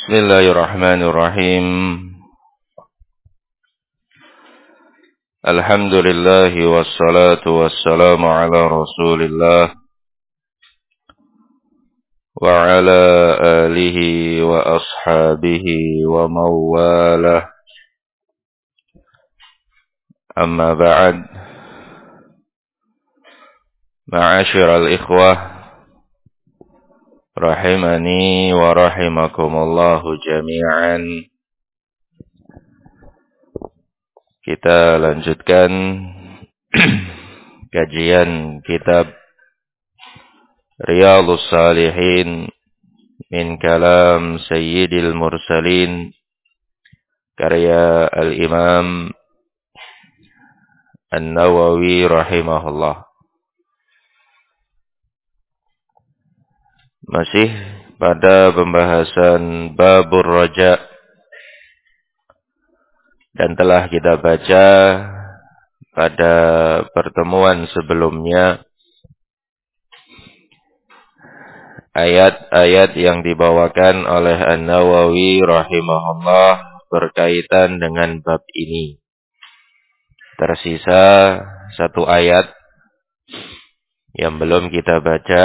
Bismillahirrahmanirrahim. Alhamdulillah wassalatu wassalamu ala Rasulillah wa ala alihi wa ashabihi wa mawalah. Amma ba'd. Ma'asyiral ikhwah rahimani wa rahimakumullahu jami'an. Kita lanjutkan kajian kitab Riyadhus Shalihin min kalam Sayyidil Mursalin karya Al-Imam An-Nawawi rahimahullah. Masih pada pembahasan Babur Raja, dan telah kita baca pada pertemuan sebelumnya ayat-ayat yang dibawakan oleh An-Nawawi rahimahullah berkaitan dengan bab ini. Tersisa satu ayat yang belum kita baca,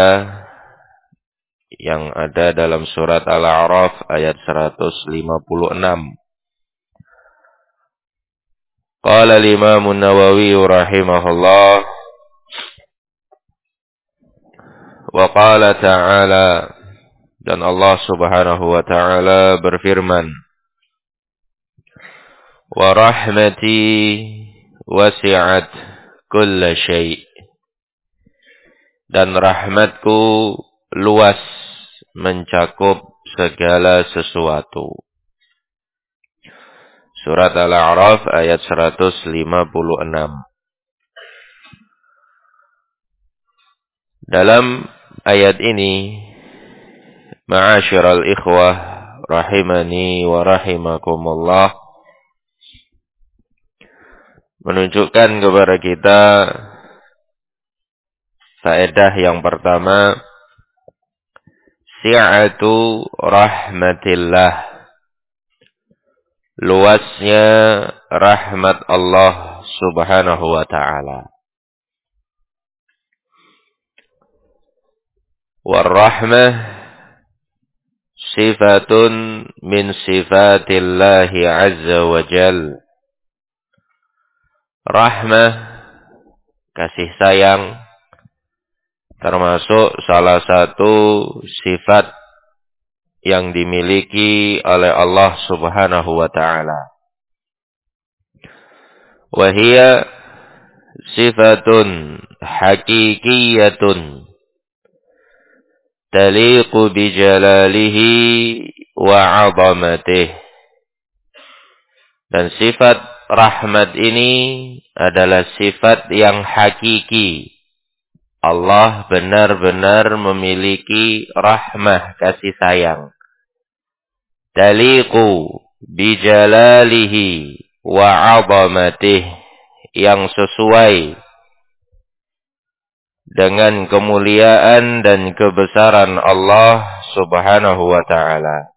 yang ada dalam surat Al-A'raf ayat 156. Qala al-Imam An-Nawawi rahimahullah wa qala ta'ala, dan Allah Subhanahu wa ta'ala berfirman, wa rahmati wasi'at kulla syai', dan rahmatku luas mencakup segala sesuatu. Surat Al-A'raf ayat 156. Dalam ayat ini, ma'asyiral ikhwah rahimani wa rahimakumullah, menunjukkan kepada kita faedah yang pertama, si'atu rahmatillah, luasnya rahmat Allah Subhanahu wa ta'ala. Warrahmah sifatun min sifatillahi azza wa jal. Rahmah, kasih sayang, termasuk salah satu sifat yang dimiliki oleh Allah Subhanahu wa ta'ala. Wahia sifatun hakikiyatun taliqu bijalalihi wa 'azamatih. Dan sifat rahmat ini adalah sifat yang hakiki. Allah benar-benar memiliki rahmah, kasih sayang. Taliqu bijalalihi wa 'azamatih, yang sesuai dengan kemuliaan dan kebesaran Allah Subhanahu wa ta'ala.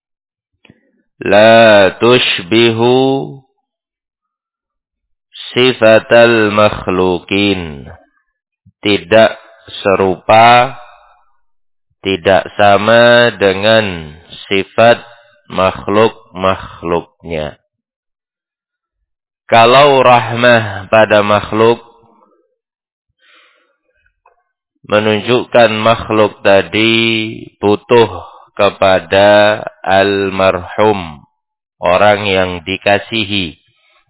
La tushbihu sifatal makhlukin, tidak serupa, tidak sama dengan sifat makhluk-makhluknya. Kalau rahmah pada makhluk menunjukkan makhluk tadi butuh kepada almarhum, orang yang dikasihi.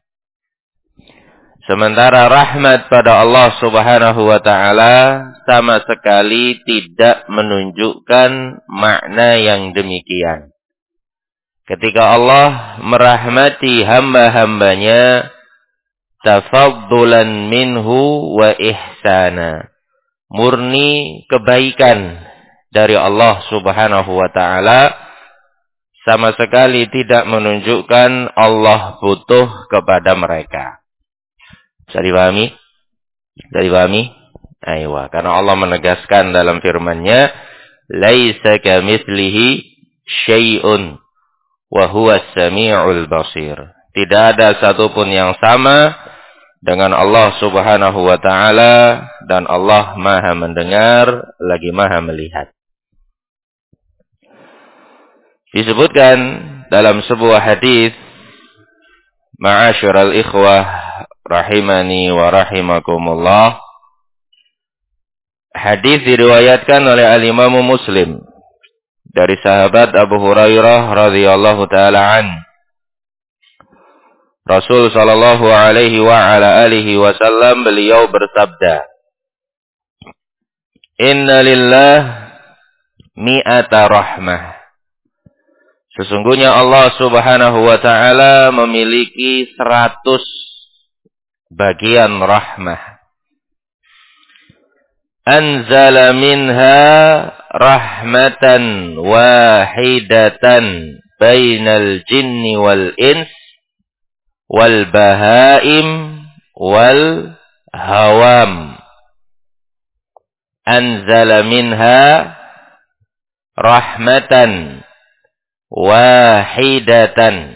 Sementara rahmat pada Allah Subhanahu wa ta'ala sama sekali tidak menunjukkan makna yang demikian. Ketika Allah merahmati hamba-hambanya, tafaddulan minhu wa ihsana, murni kebaikan dari Allah Subhanahu wa ta'ala, sama sekali tidak menunjukkan Allah butuh kepada mereka. Bisa dipahami? Bisa dipahami? Aywa, karena Allah menegaskan dalam firman-Nya, laisa kamitslihi syai'un wa huwas sami'ul basir. Tidak ada satupun yang sama dengan Allah Subhanahu wa taala, dan Allah Maha mendengar lagi Maha melihat. Disebutkan dalam sebuah hadis, ma'asyiral ikhwah rahimani wa rahimakumullah, hadis diriwayatkan oleh al-Imam Muslim dari sahabat Abu Hurairah radhiyallahu taala an. Rasul sallallahu alaihi wa ala alihi wasallam beliau bersabda, "Inna lillah mi'ata rahmah." Sesungguhnya Allah Subhanahu wa taala memiliki 100 bagian rahmah. Anzala minha rahmatan wahidatan bainal jinni wal ins wal bahaim wal hawam. Anzala minha rahmatan wahidatan.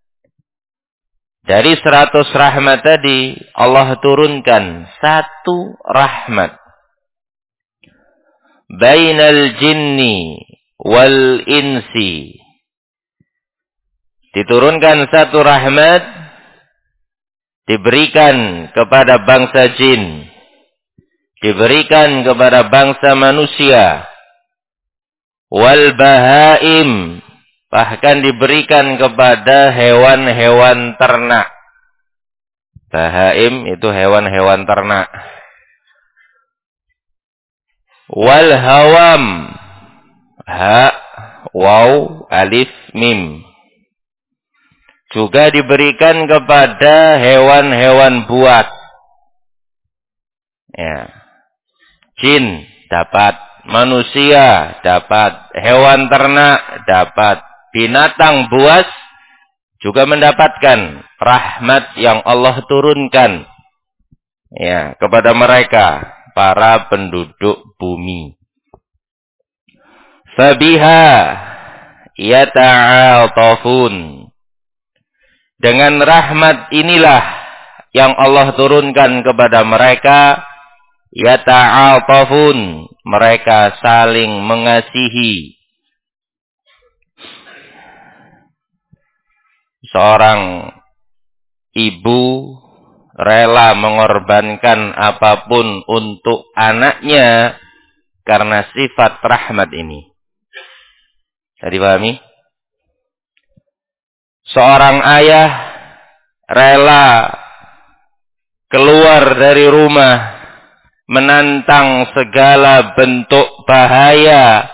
Dari 100 rahmat tadi, Allah turunkan 1 rahmat. Bainal jinni wal insi. Diturunkan 1 rahmat, diberikan kepada bangsa jin, diberikan kepada bangsa manusia, wal bahaim, bahkan diberikan kepada hewan-hewan ternak. Bahaim itu hewan-hewan ternak. Wal hawam, ha, waw, alif, mim, juga diberikan kepada hewan-hewan buas. Ya. Jin dapat, manusia dapat, hewan ternak dapat, binatang buas juga mendapatkan rahmat yang Allah turunkan, ya, kepada mereka, para penduduk bumi. Fabiha yata'atafun. Dengan rahmat inilah yang Allah turunkan kepada mereka, yata'atafun, mereka saling mengasihi. Seorang ibu rela mengorbankan apapun untuk anaknya karena sifat rahmat ini. Jadi pahami? Seorang ayah rela keluar dari rumah menantang segala bentuk bahaya,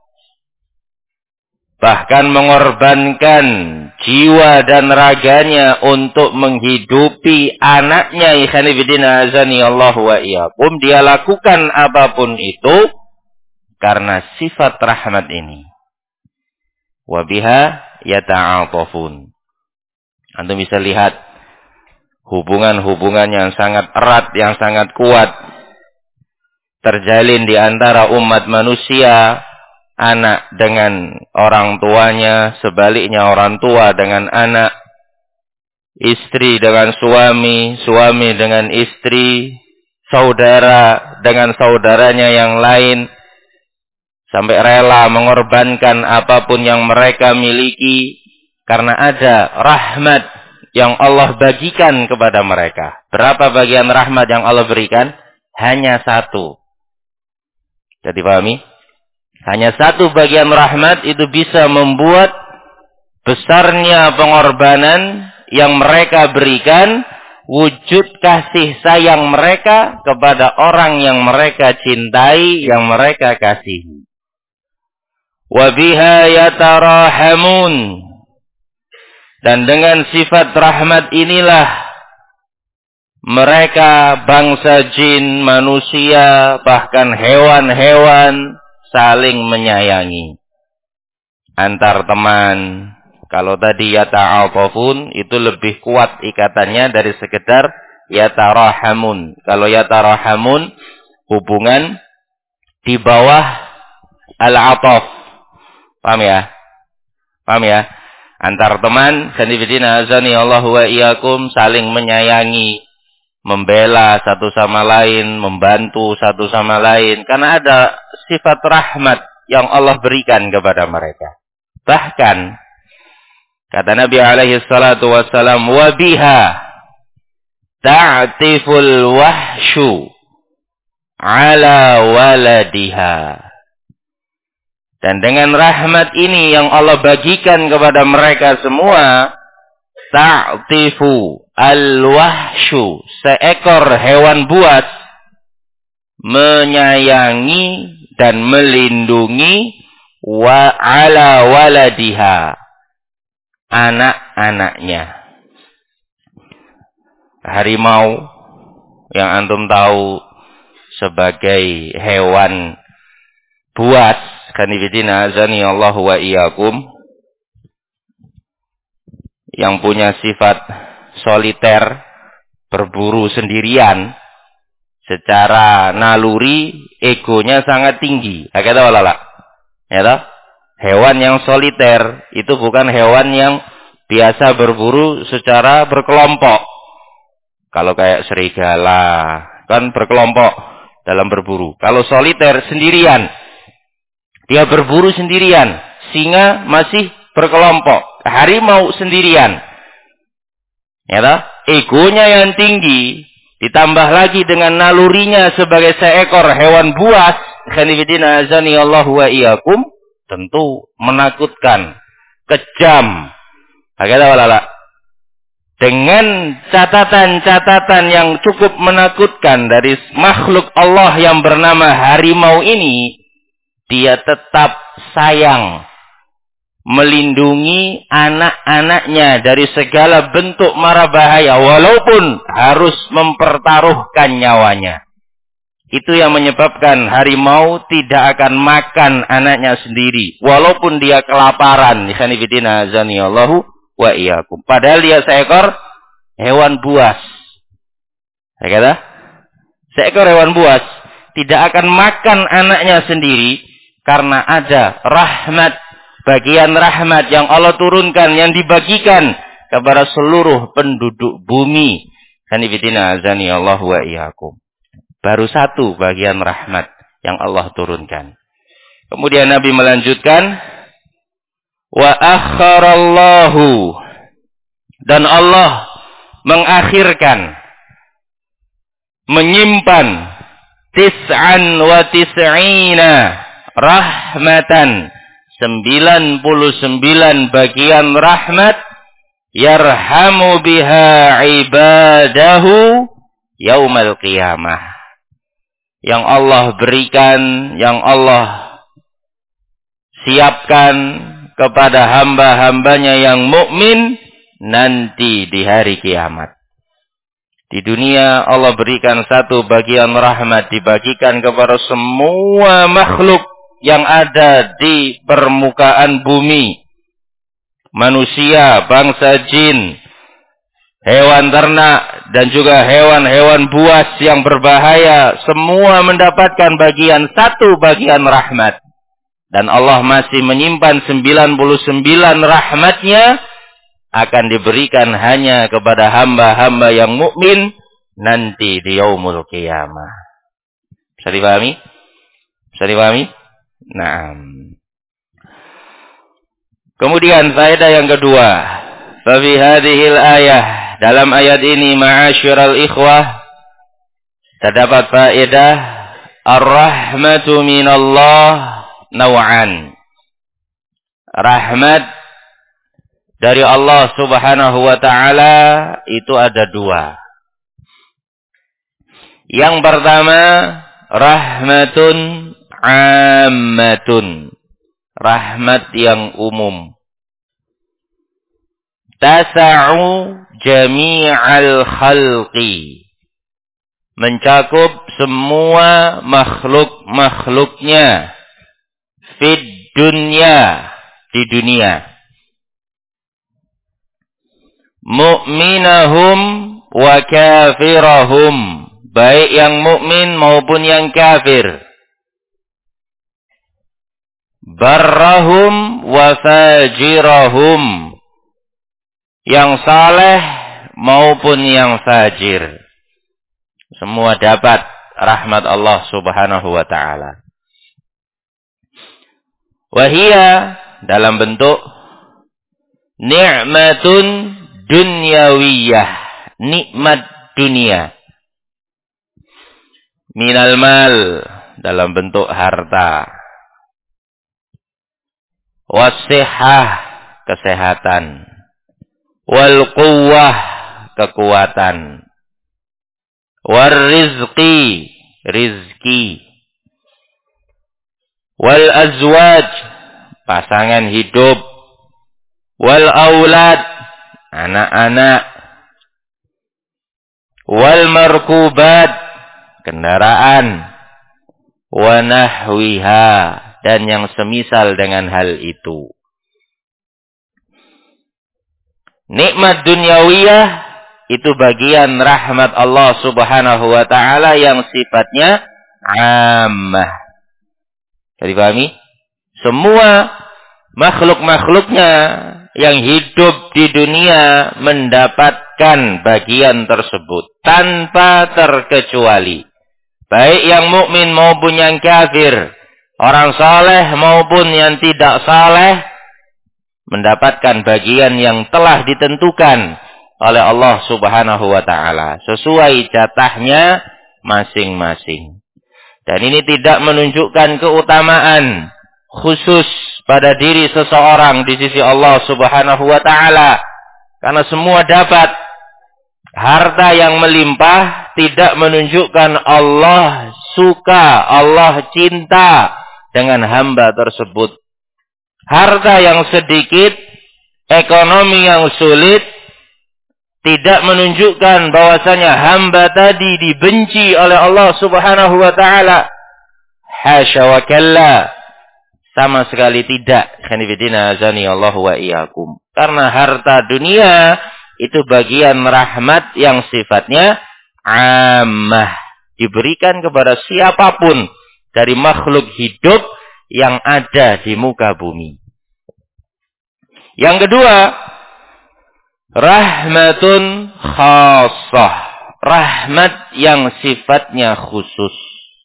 bahkan mengorbankan jiwa dan raganya untuk menghidupi anaknya. Ikhwani fillah azani Allah wa iyyakum. Dia lakukan apapun itu karena sifat rahmat ini. Wa biha yata'atafun. Antum bisa lihat hubungan-hubungan yang sangat erat, yang sangat kuat terjalin di antara umat manusia. Anak dengan orang tuanya, sebaliknya orang tua dengan anak, istri dengan suami, suami dengan istri, saudara dengan saudaranya yang lain, sampai rela mengorbankan apapun yang mereka miliki karena ada rahmat yang Allah bagikan kepada mereka. Berapa bagian rahmat yang Allah berikan? Hanya 1. Jadi pahami? Hanya 1 bagian rahmat itu bisa membuat besarnya pengorbanan yang mereka berikan, wujud kasih sayang mereka kepada orang yang mereka cintai, yang mereka kasihi. Wa biha yatarahamun. Dan dengan sifat rahmat inilah mereka, bangsa jin, manusia, bahkan hewan-hewan, saling menyayangi. Antar teman. Kalau tadi yata'atafun, itu lebih kuat ikatannya dari sekedar yatarahamun. Kalau yatarahamun, hubungan di bawah al-ataf. Paham ya? Paham ya? Antar teman, sanibidina azani Allah wa iyyakum, saling menyayangi, membela satu sama lain, membantu satu sama lain. Karena ada sifat rahmat yang Allah berikan kepada mereka. Bahkan, kata Nabi alaihi salatu wassalam, wa biha ta'tiful wahsyu ala waladiha. Dan dengan rahmat ini yang Allah bagikan kepada mereka semua, ta'tifu al-wahsyu, seekor hewan buas, menyayangi dan melindungi ala waladiha, anak-anaknya. Harimau yang antum tahu sebagai hewan buas, kanibidina azani Allah wa iyyakum, yang punya sifat soliter, berburu sendirian, secara naluri egonya sangat tinggi. Kata walala, ya toh? Hewan yang soliter itu bukan hewan yang biasa berburu secara berkelompok. Kalau kayak serigala kan berkelompok dalam berburu. Kalau soliter sendirian, dia berburu sendirian. Singa masih berkelompok. Harimau sendirian. Ya toh? Egonya yang tinggi, ditambah lagi dengan nalurinya sebagai seekor hewan buas, khanifidina azani Allah wa iyyakum, tentu menakutkan, kejam. Kata walala, dengan catatan-catatan yang cukup menakutkan dari makhluk Allah yang bernama harimau ini, dia tetap sayang melindungi anak-anaknya dari segala bentuk mara bahaya, walaupun harus mempertaruhkan nyawanya. Itu yang menyebabkan harimau tidak akan makan anaknya sendiri, walaupun dia kelaparan. Ikhwanifidina azanillahu wa iyyakum. Padahal dia seekor hewan buas. Saya kata, seekor hewan buas tidak akan makan anaknya sendiri, karena ada rahmat, bagian rahmat yang Allah turunkan, yang dibagikan kepada seluruh penduduk bumi. Kanifidina azani Allah wa iyyakum. Baru satu bagian rahmat yang Allah turunkan. Kemudian Nabi melanjutkan, wa akharallahu, dan Allah mengakhirkan, menyimpan tis'an wa tis'ina rahmatan, 99 bagian rahmat, yarhamu biha ibadahu yaumal qiyamah, yang Allah berikan, yang Allah siapkan kepada hamba-hambanya yang mukmin nanti di hari kiamat. Di dunia Allah berikan satu bagian rahmat, dibagikan kepada semua makhluk yang ada di permukaan bumi. Manusia, bangsa jin, hewan ternak, dan juga hewan-hewan buas yang berbahaya, semua mendapatkan satu bagian rahmat. Dan Allah masih menyimpan 99 rahmatnya, akan diberikan hanya kepada hamba-hamba yang mukmin nanti di yaumul qiyamah. Bisa dipahami? Bisa dipahami? Nah. Kemudian faedah yang kedua, fa fi hadhil ayah, dalam ayat ini ma'asyiral ikhwah, terdapat faedah ar-rahmatu minallah naw'an. Rahmat dari Allah Subhanahu wa ta'ala itu ada dua. Yang pertama, rahmatun ammatun, rahmat yang umum. Tasa'u jami'al khalqi, mencakup semua makhluk-makhluknya. Fid dunya, di dunia. Mu'minahum wa kafirahum, baik yang mukmin maupun yang kafir. Barrahum wa fajirahum, yang saleh maupun yang fajir. Semua dapat rahmat Allah Subhanahu wa taala. Wahia dalam bentuk ni'matun dunyawiyah, nikmat dunia. Minal mal dalam bentuk harta. Wasihah kesehatan. Wal quwwah kekuatan. War rizqi rizki. Wal azwaj pasangan hidup. Wal aulad anak-anak. Wal markubat kendaraan. Wa nahwiha dan yang semisal dengan hal itu. Nikmat dunyawiyah itu bagian rahmat Allah Subhanahu wa taala yang sifatnya ammah. Jadi pahami? Semua makhluk-makhluknya yang hidup di dunia mendapatkan bagian tersebut tanpa terkecuali. Baik yang mukmin maupun yang kafir, orang saleh maupun yang tidak saleh mendapatkan bagian yang telah ditentukan oleh Allah Subhanahu wa taala sesuai jatahnya masing-masing. Dan ini tidak menunjukkan keutamaan khusus pada diri seseorang di sisi Allah Subhanahu wa taala, karena semua dapat. Harta yang melimpah tidak menunjukkan Allah suka, Allah cinta dengan hamba tersebut. Harta yang sedikit, ekonomi yang sulit, tidak menunjukkan bahwasanya hamba tadi dibenci oleh Allah Subhanahu wa taala. Hasya wa kalla. Sama sekali tidak. Khanifidina azani Allah wa iyyakum. Karena harta dunia itu bagian rahmat yang sifatnya ammah. Diberikan kepada siapapun dari makhluk hidup yang ada di muka bumi. Yang kedua, rahmatun khassah. Rahmat yang sifatnya khusus.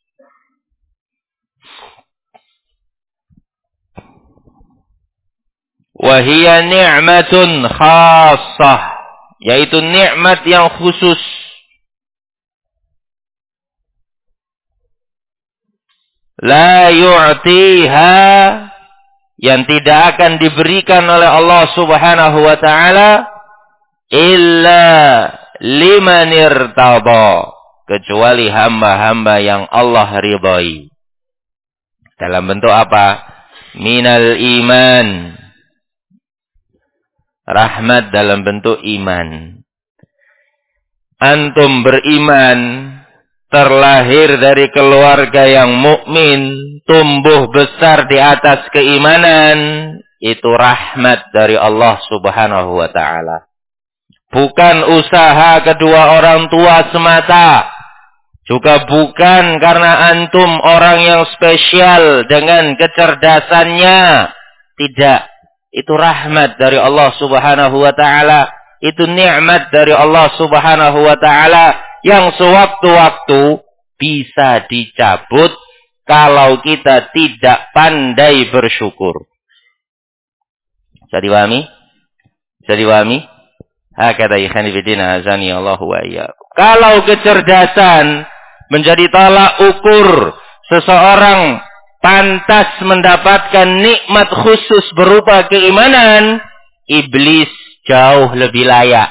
Wahia ni'matun khassah. Yaitu nikmat yang khusus. La yu'tiha, yang tidak akan diberikan oleh Allah Subhanahu wa taala illa liman irtada, kecuali hamba-hamba yang Allah ridhai. Dalam bentuk apa? Minal iman. Rahmat dalam bentuk iman. Antum beriman, terlahir dari keluarga yang mukmin, tumbuh besar di atas keimanan, itu rahmat dari Allah Subhanahu wa taala. Bukan usaha kedua orang tua semata, juga bukan karena antum orang yang spesial dengan kecerdasannya. Tidak, itu rahmat dari Allah Subhanahu wa taala. Itu nikmat dari Allah Subhanahu wa taala yang sewaktu-waktu bisa dicabut kalau kita tidak pandai bersyukur. Bisa dipahami? Bisa dipahami? Hakata ikhani fillah azani Allah wa iyyakum. Kalau kecerdasan menjadi tolak ukur seseorang pantas mendapatkan nikmat khusus berupa keimanan, iblis jauh lebih layak.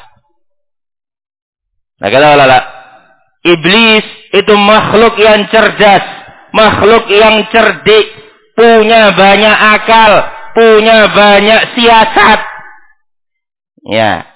Nah, kata iblis itu makhluk yang cerdas, makhluk yang cerdik, punya banyak akal, punya banyak siasat. Ya.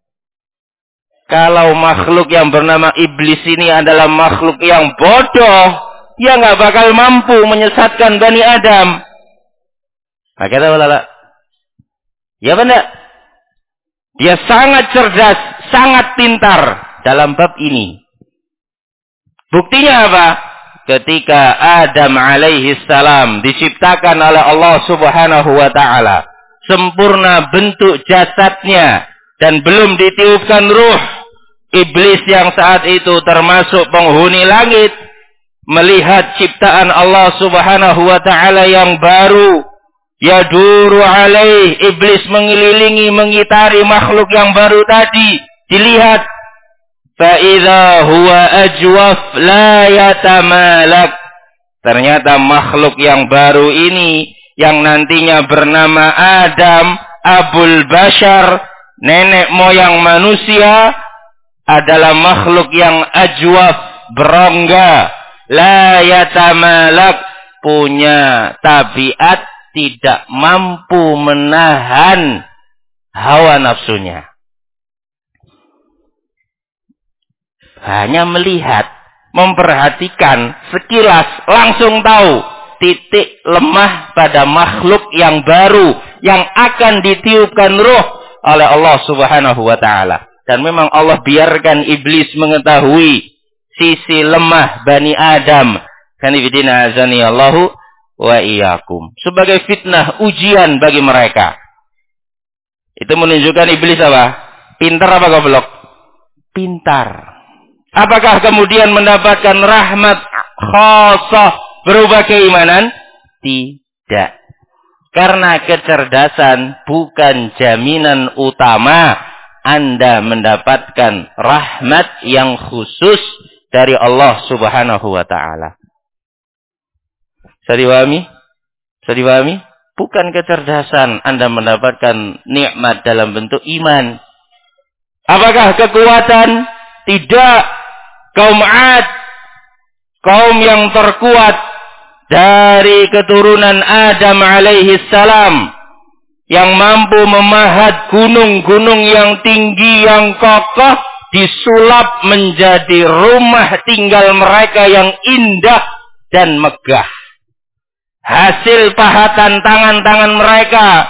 Kalau makhluk yang bernama iblis ini adalah makhluk yang bodoh, dia nggak bakal mampu menyesatkan Bani Adam. Nah, kata ya benar. Dia sangat cerdas, sangat pintar dalam bab ini. Buktinya apa? Ketika Adam alaihi salam diciptakan oleh Allah Subhanahu wa taala, sempurna bentuk jasadnya, dan belum ditiupkan ruh, iblis yang saat itu termasuk penghuni langit melihat ciptaan Allah Subhanahu wa taala yang baru, yaduru alaih, iblis mengelilingi, mengitari makhluk yang baru tadi, dilihat, fa idza huwa ajwaf la yatamalak. Ternyata makhluk yang baru ini yang nantinya bernama Adam, Abul Bashar, nenek moyang manusia, adalah makhluk yang ajwaf, berongga, la yatamalak, punya tabiat tidak mampu menahan hawa nafsunya. Hanya melihat, memperhatikan, sekilas langsung tahu titik lemah pada makhluk yang baru yang akan ditiupkan ruh oleh Allah Subhanahu wa taala. Dan memang Allah biarkan iblis mengetahui sisi lemah Bani Adam. Kanifidina azani Allahu wa iyyakum. Sebagai fitnah, ujian bagi mereka. Itu menunjukkan iblis apa? Pintar apa goblok? Pintar. Apakah kemudian mendapatkan rahmat khasah berupa keimanan? Tidak. Karena kecerdasan bukan jaminan utama Anda mendapatkan rahmat yang khusus dari Allah Subhanahu wa taala. Bisa dipahami? Bukan kecerdasan Anda mendapatkan nikmat dalam bentuk iman. Apakah kekuatan? Tidak. Kaum 'Ad, kaum yang terkuat dari keturunan Adam alaihi salam, yang mampu memahat gunung-gunung yang tinggi, yang kokoh, disulap menjadi rumah tinggal mereka yang indah dan megah. Hasil pahatan tangan-tangan mereka.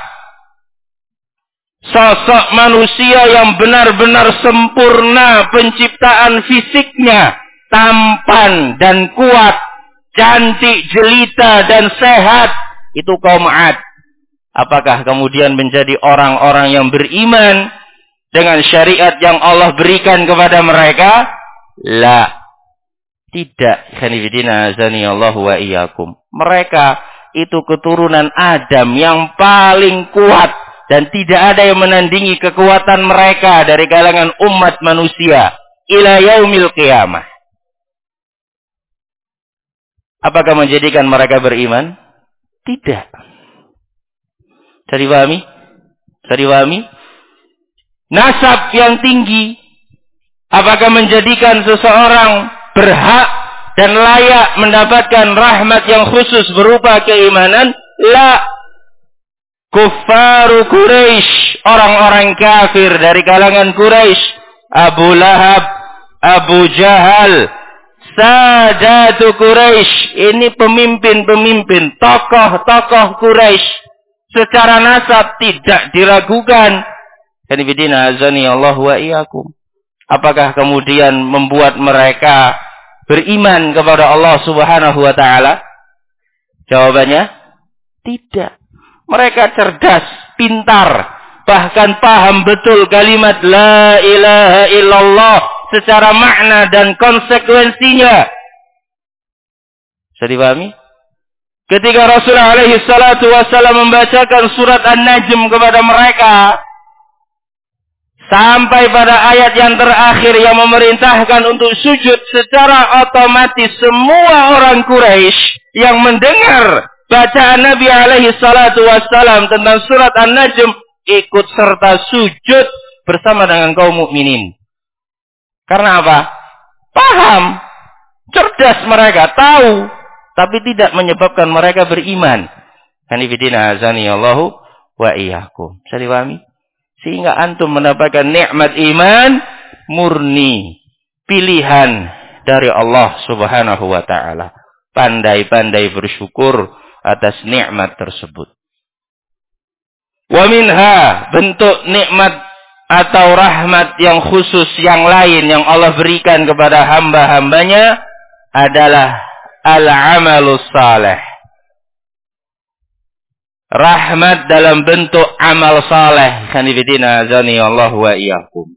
Sosok manusia yang benar-benar sempurna penciptaan fisiknya. Tampan dan kuat. Cantik, jelita dan sehat. Itu kaum 'Ad. Apakah kemudian menjadi orang-orang yang beriman dengan syariat yang Allah berikan kepada mereka? La. Tidak. Khanifidina azani Allah wa iyyakum. Mereka itu keturunan Adam yang paling kuat. Dan tidak ada yang menandingi kekuatan mereka dari kalangan umat manusia. Ila yaumil qiyamah. Apakah menjadikan mereka beriman? Tidak. Bisa dipahami? Nasab yang tinggi. Apakah menjadikan seseorang berhak dan layak mendapatkan rahmat yang khusus berupa keimanan? La. Kuffaru Quraisy, orang-orang kafir dari kalangan Quraisy, Abu Lahab, Abu Jahal, Sadatu Quraisy, ini pemimpin-pemimpin, tokoh-tokoh Quraisy, secara nasab tidak diragukan. Kanifidina azani Allah wa iyyakum. Apakah kemudian membuat mereka beriman kepada Allah Subhanahu wa taala? Jawabannya tidak. Mereka cerdas, pintar, bahkan paham betul kalimat la ilaha illallah secara makna dan konsekuensinya. Bisa dipahami? Ketika Rasulullah alaihi salatu wassalam membacakan surat An-Najm kepada mereka, sampai pada ayat yang terakhir yang memerintahkan untuk sujud, secara otomatis semua orang Quraisy yang mendengar bacaan Nabi alaihi salatu wassalam tentang surat An-Najm ikut serta sujud bersama dengan kaum mukminin. Karena apa? Paham, cerdas mereka, tahu, tapi tidak menyebabkan mereka beriman. Kanifidina azani Allahu wa iyyakum. Bisa dipahami? Sehingga antum mendapatkan nikmat iman murni, pilihan dari Allah Subhanahu wa taala. Pandai-pandai bersyukur atas nikmat tersebut. Wa minha, bentuk nikmat atau rahmat yang khusus yang lain yang Allah berikan kepada hamba-hambanya adalah al-amalus saleh. rahmat dalam bentuk amal saleh. Khanifidina azani Allah wa iyyakum.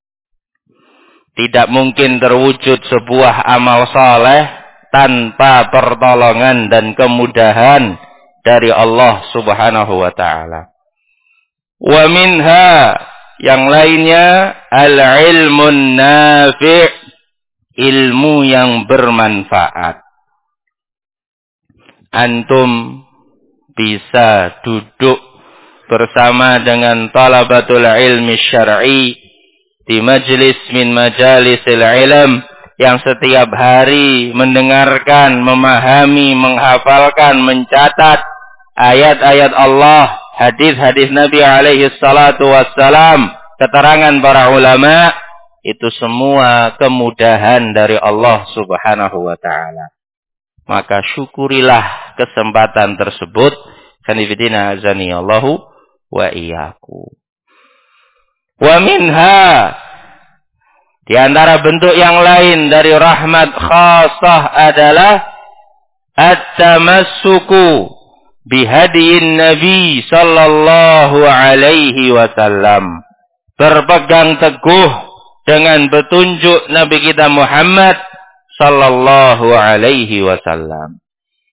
Tidak mungkin terwujud sebuah amal saleh tanpa pertolongan dan kemudahan dari Allah Subhanahu wa taala. Wa minha, yang lainnya, al-ilmun nafi', ilmu yang bermanfaat. Antum bisa duduk bersama dengan talabatul ilmi syar'i di majlis min majalisil ilm, yang setiap hari mendengarkan, memahami, menghafalkan, mencatat ayat-ayat Allah, hadis-hadis Nabi alaihi salatu wassalam, keterangan para ulama. Itu semua kemudahan dari Allah Subhanahu wa taala. Maka syukurilah kesempatan tersebut. Khanifidina azani Allahu wa iyyakum. Wa minha, di antara bentuk yang lain dari rahmat khasah adalah at-tamassuku bihadiin Nabi sallallahu alaihi wasallam. Berpegang teguh dengan petunjuk Nabi kita Muhammad sallallahu alaihi wasallam.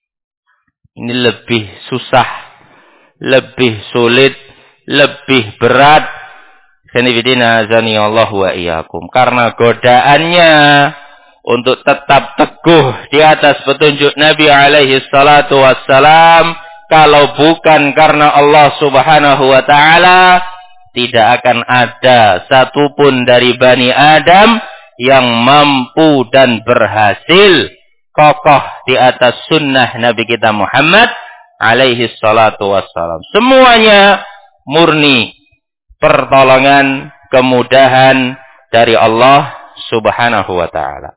Ini lebih susah, lebih sulit, lebih berat. Khanifidina azani Allah wa iyyakum. Karena godaannya untuk tetap teguh di atas petunjuk Nabi alaihi salatu wassalam, kalau bukan karena Allah Subhanahu wa taala, tidak akan ada satupun dari Bani Adam yang mampu dan berhasil kokoh di atas sunnah Nabi kita Muhammad alaihi salatu wassalam. Semuanya murni pertolongan, kemudahan dari Allah Subhanahu wa ta'ala.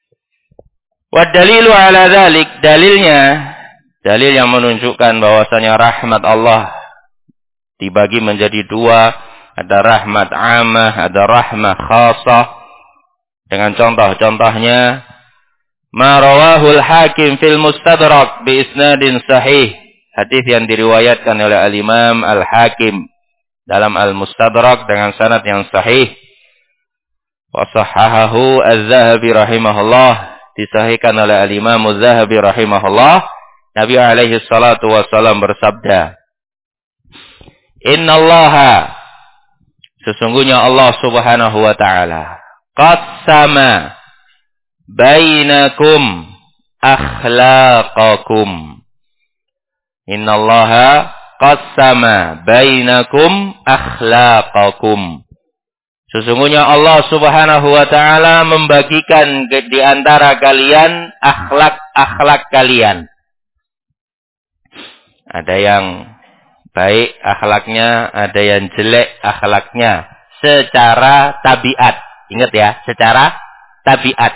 Wa dalilu ala dzalik, dalil yang menunjukkan bahwasanya rahmat Allah dibagi menjadi dua, ada rahmat ammah, ada rahmat khasah. Dengan contoh-contohnya, ma rawahul hakim fil mustadrak bi isnadin sahih, hadis yang diriwayatkan oleh al-Imam Al-Hakim dalam Al-Mustadrak dengan sanad yang sahih. Wa sahahahu Az-Zahabi rahimahullah, disahihkan oleh al-Imam Az-Zahabi rahimahullah. Nabi alaihi salatu wasallam bersabda, innallaha, sesungguhnya Allah Subhanahu wa ta'ala, qassama bainakum akhlaqakum. Innallaha qassama bainakum akhlaqakum. Sesungguhnya Allah Subhanahu wa ta'ala membagikan di antara kalian akhlak-akhlak kalian. Ada yang baik akhlaknya, ada yang jelek akhlaknya. Secara tabiat. Ingat ya, secara tabiat.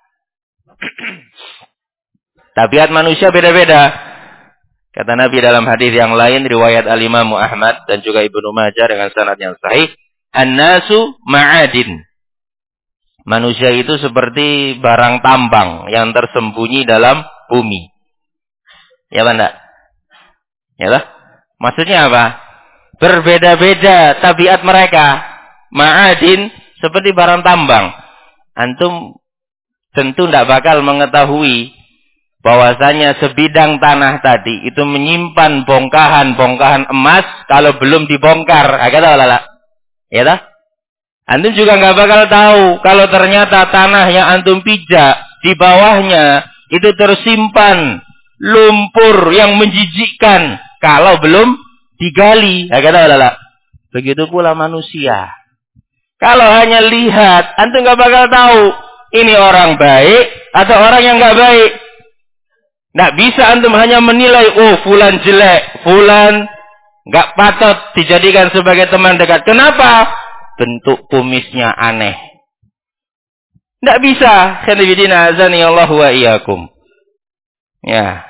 Tabiat manusia beda-beda. Kata Nabi dalam hadis yang lain, riwayat Al-Imam Ahmad dan juga Ibnu Majah dengan sanad yang sahih, an-nasu ma'adin. Manusia itu seperti barang tambang yang tersembunyi dalam bumi. Ya apa enggak? Ya lah. Maksudnya apa? Berbeda-beda tabiat mereka. Ma'adin seperti barang tambang. Antum tentu tidak bakal mengetahui bahwasanya sebidang tanah tadi itu menyimpan bongkahan-bongkahan emas kalau belum dibongkar. Agak tahu lah. Ya tak? Antum juga nggak bakal tahu kalau ternyata tanah yang antum pijak di bawahnya itu tersimpan lumpur yang menjijikkan kalau belum digali. Agak tahu lah. Begitu pula manusia. Kalau hanya lihat, antum nggak bakal tahu ini orang baik atau orang yang nggak baik. Nggak bisa antum hanya menilai, oh fulan jelek, fulan nggak patut dijadikan sebagai teman dekat. Kenapa? Bentuk kumisnya aneh. Nggak bisa. Khanifidina azani Allah wa iyyakum. Ya.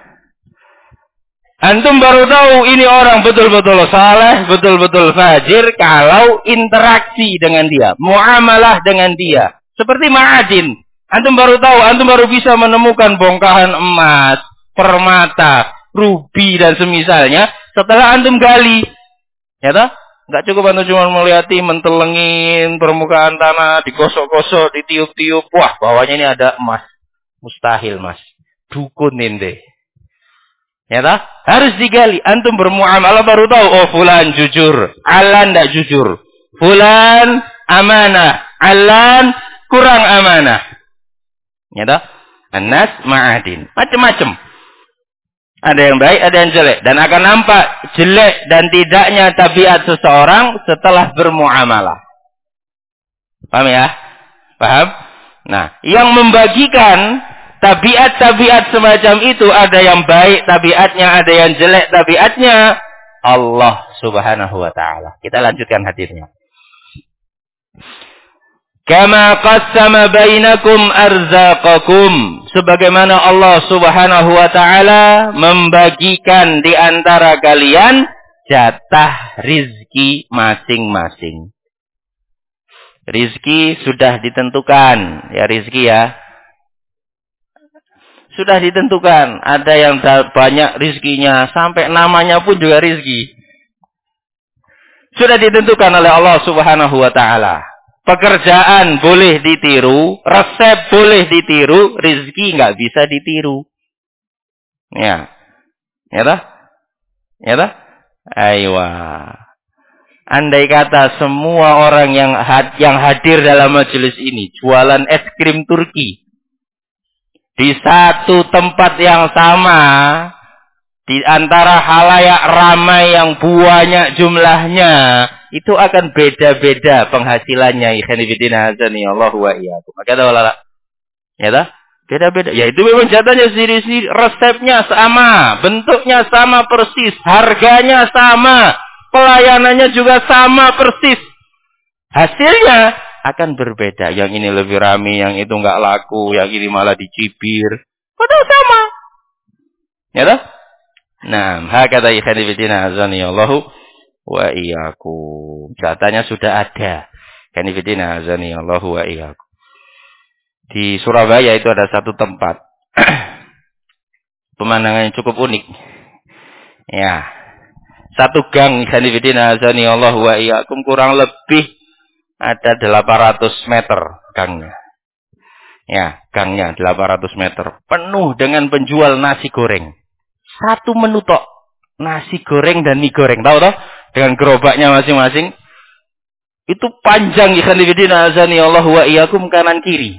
Antum baru tahu ini orang betul-betul saleh, betul-betul fajir kalau interaksi dengan dia, muamalah dengan dia. Seperti ma'adin. Antum baru tahu, antum baru bisa menemukan bongkahan emas, permata, rubi dan semisalnya setelah antum gali. Ya toh? Enggak cukup antum cuma melihati, mentelengin permukaan tanah, digosok-gosok, ditiup-tiup. Wah, bawahnya ini ada emas. Mustahil, Mas. Dukun ente. Ya toh? Harus digali. Antum bermuamalah baru tahu, oh fulan jujur, alan enggak jujur. Fulan amanah, alan kurang amanah. Ya toh? An-nas ma'adin. Macam-macam. Ada yang baik, ada yang jelek. Dan akan nampak jelek dan tidaknya tabiat seseorang setelah bermuamalah. Paham ya? Paham? Nah, yang membagikan tabiat-tabiat semacam itu, ada yang baik tabiatnya, ada yang jelek tabiatnya, Allah Subhanahu wa ta'ala. Kita lanjutkan hadisnya. Kama qassama bainakum arzaqakum. Sebagaimana Allah Subhanahu wa ta'ala membagikan di antara kalian jatah rizki masing-masing. Rizki sudah ditentukan. Ya rizki ya. Sudah ditentukan. Ada yang banyak rizkinya. Sampai namanya pun juga rizki. Sudah ditentukan oleh Allah Subhanahu wa ta'ala. Pekerjaan boleh ditiru, resep boleh ditiru, rezeki nggak bisa ditiru. Ya, ya toh, ya toh. Aywa. Andai kata semua orang yang hadir dalam majelis ini jualan es krim Turki di satu tempat yang sama, di antara halayak ramai yang banyak jumlahnya, itu akan beda-beda penghasilannya. Ikhwanifidina azani Allah wa iyyakum. Maka ada wala. Ya dah? Beda-beda. Ya itu memang jatahnya sendiri-sendiri, resepnya sama, bentuknya sama persis, harganya sama, pelayanannya juga sama persis. Hasilnya akan berbeda. Yang ini lebih ramai, yang itu enggak laku, yang ini malah dicibir. Padahal sama. Ya dah? Nah, hakata ikhwanifidina azani Allah wa iyyakum. Jatahnya sudah ada. Kanifidina azani Allah wa iyyakum. Di Surabaya itu ada satu tempat pemandangannya cukup unik. Ya. Satu gang kanifidina azani Allah wa iyyakum kurang lebih ada 800 meter gangnya. Ya, gangnya 800 meter. Penuh dengan penjual nasi goreng. Satu menu tok. Nasi goreng dan mie goreng. Tahu toh? Dengan gerobaknya masing-masing. Itu panjang ikhwanifidina azani Allah wa iyyakum kanan kiri.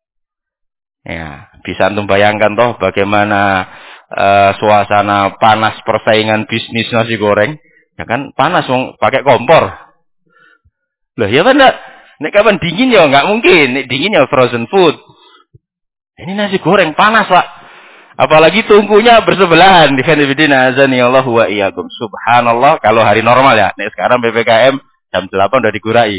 Ya, bisa antum bayangkan toh bagaimana suasana panas persaingan bisnis nasi goreng. Ya kan panas pakai kompor. Loh ya kan enggak? Nek kapan dingin ya enggak mungkin. Nek dingin ya frozen food. Ini nasi goreng panas, Pak. Apalagi tungkunya bersebelahan. Ikhwanifidina azani Allah wa iyyakum. Subhanallah kalau hari normal ya. Nek sekarang PPKM jam 8 udah digurai.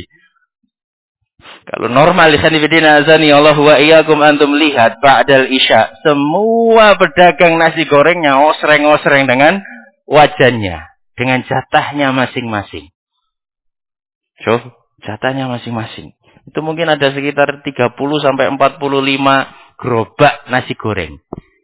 Kalau normal ikhwanifidina azani Allah wa iyyakum, antum lihat ba'dal isya semua pedagang nasi gorengnya osreng-osreng dengan wajannya, dengan jatahnya masing-masing. So, jatahnya masing-masing. Itu mungkin ada sekitar 30 sampai 45 gerobak nasi goreng.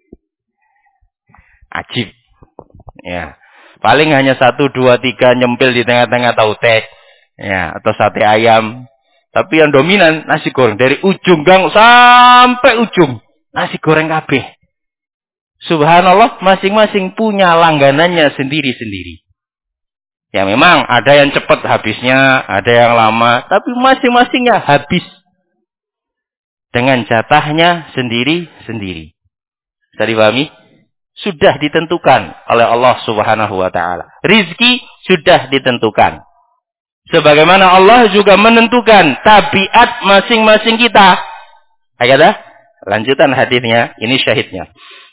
Ajib. Ya. Paling hanya 1, 2, 3 nyempil di tengah-tengah tahu teh. Ya, atau sate ayam. Tapi yang dominan nasi goreng dari ujung gang sampai ujung nasi goreng kabeh. Subhanallah, masing-masing punya langganannya sendiri-sendiri. Ya memang ada yang cepat habisnya, ada yang lama, tapi masing-masingnya habis dengan jatahnya sendiri-sendiri. Bisa dipahami? Sudah ditentukan oleh Allah Subhanahu wa ta'ala. Rizki sudah ditentukan. Sebagaimana Allah juga menentukan tabiat masing-masing kita. Ada? Lanjutan hadisnya, ini syahidnya.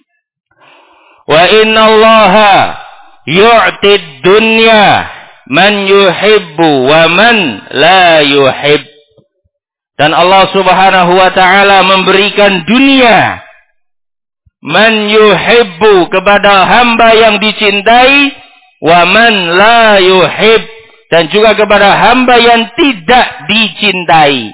Wa innallaha yu'tid dunya man yuhibbu wa man la yuhib. Dan Allah Subhanahu wa ta'ala memberikan dunia man yuhibbu kepada hamba yang dicintai, wa man la yuhib, dan juga kepada hamba yang tidak dicintai.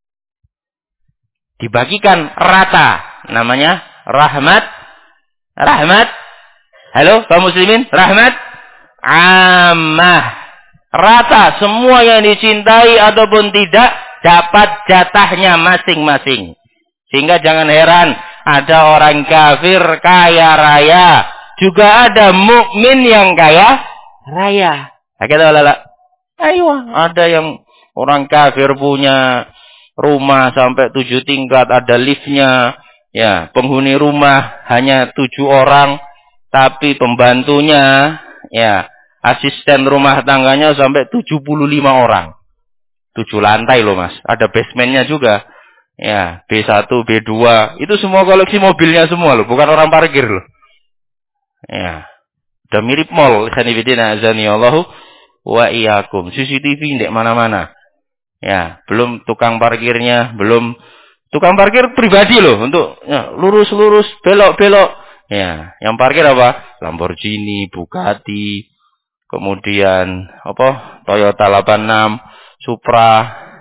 Dibagikan rata. Namanya rahmat. Rahmat. Halo kaum muslimin. Rahmat ammah. Rata, semua yang dicintai ataupun tidak dapat jatahnya masing-masing. Sehingga jangan heran, ada orang kafir kaya raya, juga ada mukmin yang kaya raya. Ayo, ada yang orang kafir punya rumah sampai 7 tingkat, ada liftnya. Ya, penghuni rumah hanya 7 orang, tapi pembantunya, ya, asisten rumah tangganya sampai 75 orang. 7 lantai loh mas. Ada basementnya juga. Ya, B1, B2. Itu semua koleksi mobilnya semua loh. Bukan orang parkir loh. Ya. Udah mirip mall. Khanifidina azaniyallahu wa iyyakum. CCTV di mana-mana. Ya, belum tukang parkirnya. Belum tukang parkir pribadi loh. Untuk ya, lurus-lurus, belok-belok. Ya, yang parkir apa? Lamborghini, Bugatti. Kemudian apa? Toyota 86, Supra.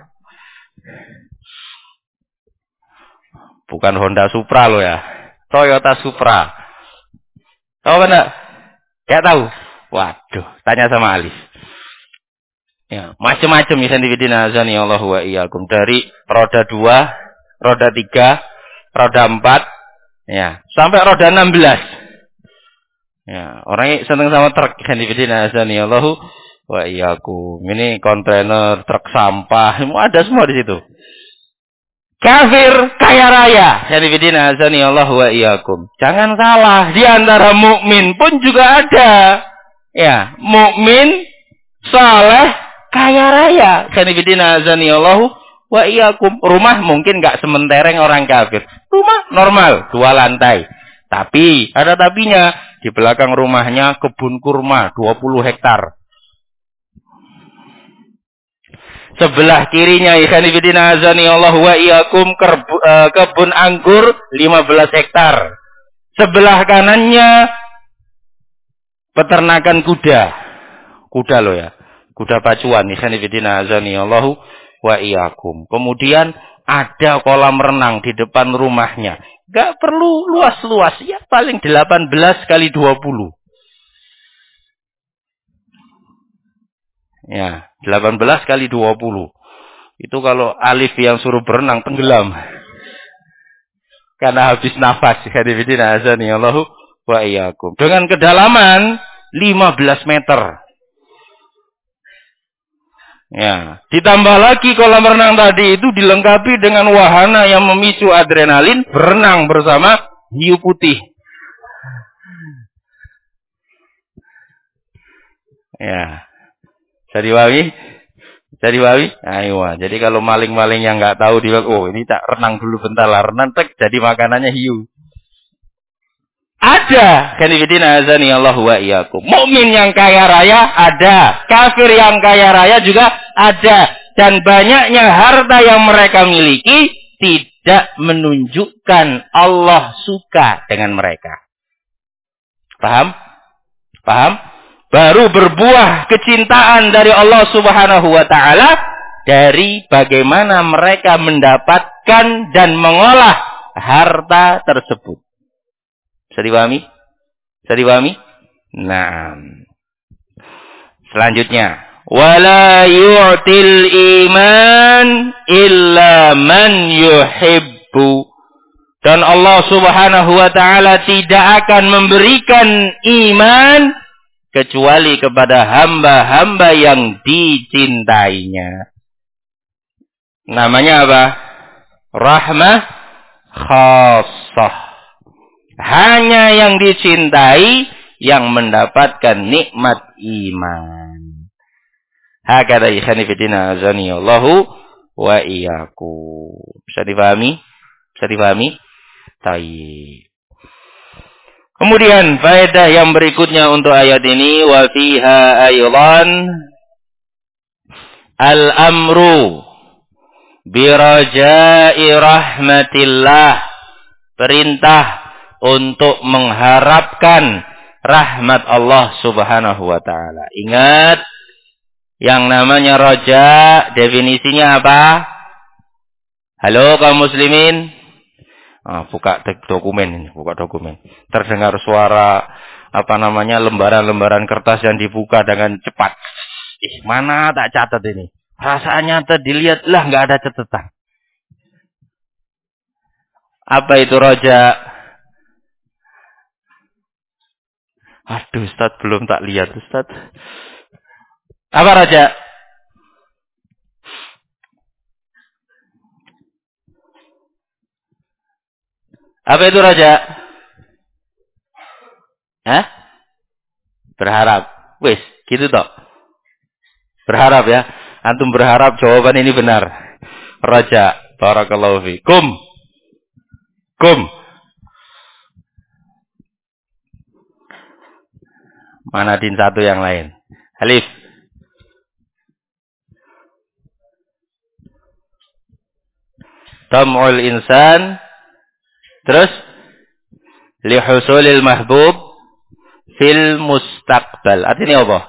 Bukan Honda Supra loh ya. Toyota Supra. Tahu kan enggak? Enggak tahu. Waduh, tanya sama Alif. Ya, macam-macam ya sanifidina azani Allah wa iyyakum. Dari roda 2, roda 3, roda 4, ya, sampai roda 16. Ya, orang senang sama truk sanifidina azani Allah wa iyyakum. Ini kontainer, truk sampah, semua ada semua di situ. Kafir kaya raya. Sanifidina azani Allah wa iyyakum. Jangan salah, di antara mukmin pun juga ada. Ya, mukmin saleh kaya raya. Sanifidina azani Allah wa iyyakum. Rumah mungkin enggak sementereng orang kafir. Rumah normal, 2 lantai. Tapi ada tapinya, di belakang rumahnya kebun kurma 20 hektar. Sebelah kirinya ikhwanifidina azani Allah wa iyyakum kebun anggur 15 hektar. Sebelah kanannya peternakan kuda. Kuda loh ya. Kuda pacuan ikhwanifidina azani Allah wa iyyakum. Kemudian ada kolam renang di depan rumahnya. Gak perlu luas-luas, ya paling 18 kali 20. Ya, 18 kali 20. Itu kalau Alif yang suruh berenang tenggelam. Karena habis nafas. Hadifidina azani Allahu wa iyyakum. Dengan kedalaman 15 meter. Ya, ditambah lagi kolam renang tadi itu dilengkapi dengan wahana yang memicu adrenalin, berenang bersama hiu putih. Ya. Jadi wawi. Ayo. Jadi kalau maling-maling yang nggak tahu oh ini tak renang dulu bentar lah, renang tek jadi makanannya hiu. Ada, kanifidina azani Allah wa iyyakum. Mukmin yang kaya raya ada, kafir yang kaya raya juga ada, dan banyaknya harta yang mereka miliki tidak menunjukkan Allah suka dengan mereka. Paham? Baru berbuah kecintaan dari Allah Subhanahu wa taala dari bagaimana mereka mendapatkan dan mengolah harta tersebut. Bisa dipahami? Nah. Selanjutnya, wala yu'til iman illa man yuhibbu. Dan Allah Subhanahu wa taala tidak akan memberikan iman kecuali kepada hamba-hamba yang dicintainya. Namanya apa? Rahmah khassah. Hanya yang dicintai yang mendapatkan nikmat iman. Hakada ikhwanifidina azani Allahu wa iyyakum. Bisa dipahami? Tayyib. Kemudian faedah yang berikutnya untuk ayat ini, wa fiha aydan al-amru bi raja'i rahmatillah. Perintah untuk mengharapkan rahmat Allah Subhanahu wa taala. Ingat, yang namanya raja definisinya apa? Halo kaum muslimin. Buka dokumen. Terdengar suara lembaran-lembaran kertas yang dibuka dengan cepat. Mana tak catat ini? Rasanya dilihat lah nggak ada catatan. Apa itu roja? Aduh, Ustaz belum tak lihat, Ustaz. Apa roja? Apa itu roja? Hah? Berharap. Wis, gitu toh. Berharap ya. Antum berharap jawaban ini benar. Roja. Barakallahu fikum. Kum. Mana din satu yang lain? Alif. Tam'ul insan. Terus. Lihusulil mahbub. Fil mustaqbal. Artinya apa?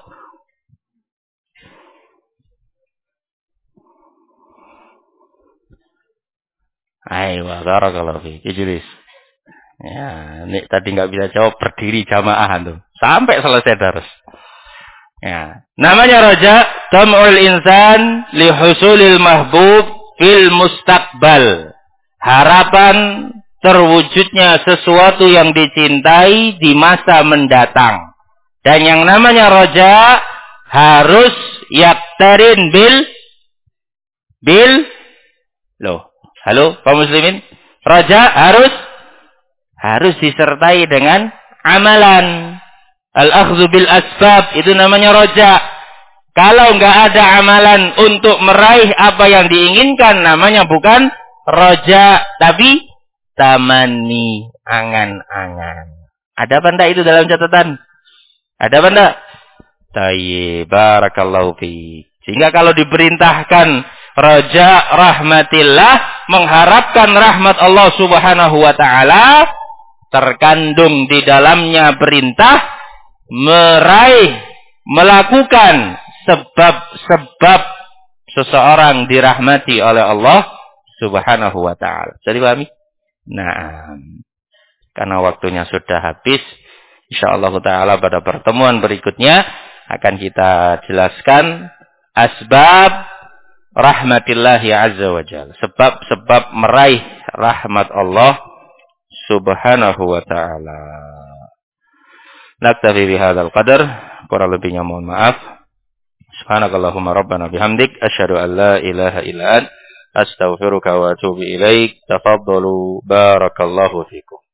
Ayo, barakallahu fiik. Ijlis. Ya, ini tadi nggak bisa jawab, berdiri jamaah tuh. Sampai selesai terus. Ya. Namanya roja, tam'ul insan li husulil mahbub fil mustaqbal. Harapan terwujudnya sesuatu yang dicintai di masa mendatang. Dan yang namanya roja harus yaktarin bil loh. Halo, kaum muslimin. Roja harus disertai dengan amalan. Al-akhdhu bil asbab, itu namanya roja. Kalau nggak ada amalan untuk meraih apa yang diinginkan, namanya bukan roja, tapi tamanni, angan-angan. Ada apa enggak itu dalam catatan? Ada apa enggak? Tayyib, barakallahu fiik. Sehingga kalau diperintahkan roja rahmatillah, mengharapkan rahmat Allah Subhanahu wa taala, terkandung di dalamnya perintah melakukan sebab-sebab seseorang dirahmati oleh Allah Subhanahu wa taala. Jadi pahami? Nah, karena waktunya sudah habis, insyaallah taala pada pertemuan berikutnya akan kita jelaskan asbab rahmatillahi azza wa jalla. Sebab-sebab meraih rahmat Allah Subhanahu wa ta'ala. Naktafi bihadzal qadar. Kurang lebihnya mohon maaf. Subhanakallahumma rabbana bihamdik. Asyhadu an la ilaha illa ant. Astaghfiruka wa atubu ilaik. Tafaddalu. Barakallahu fikum.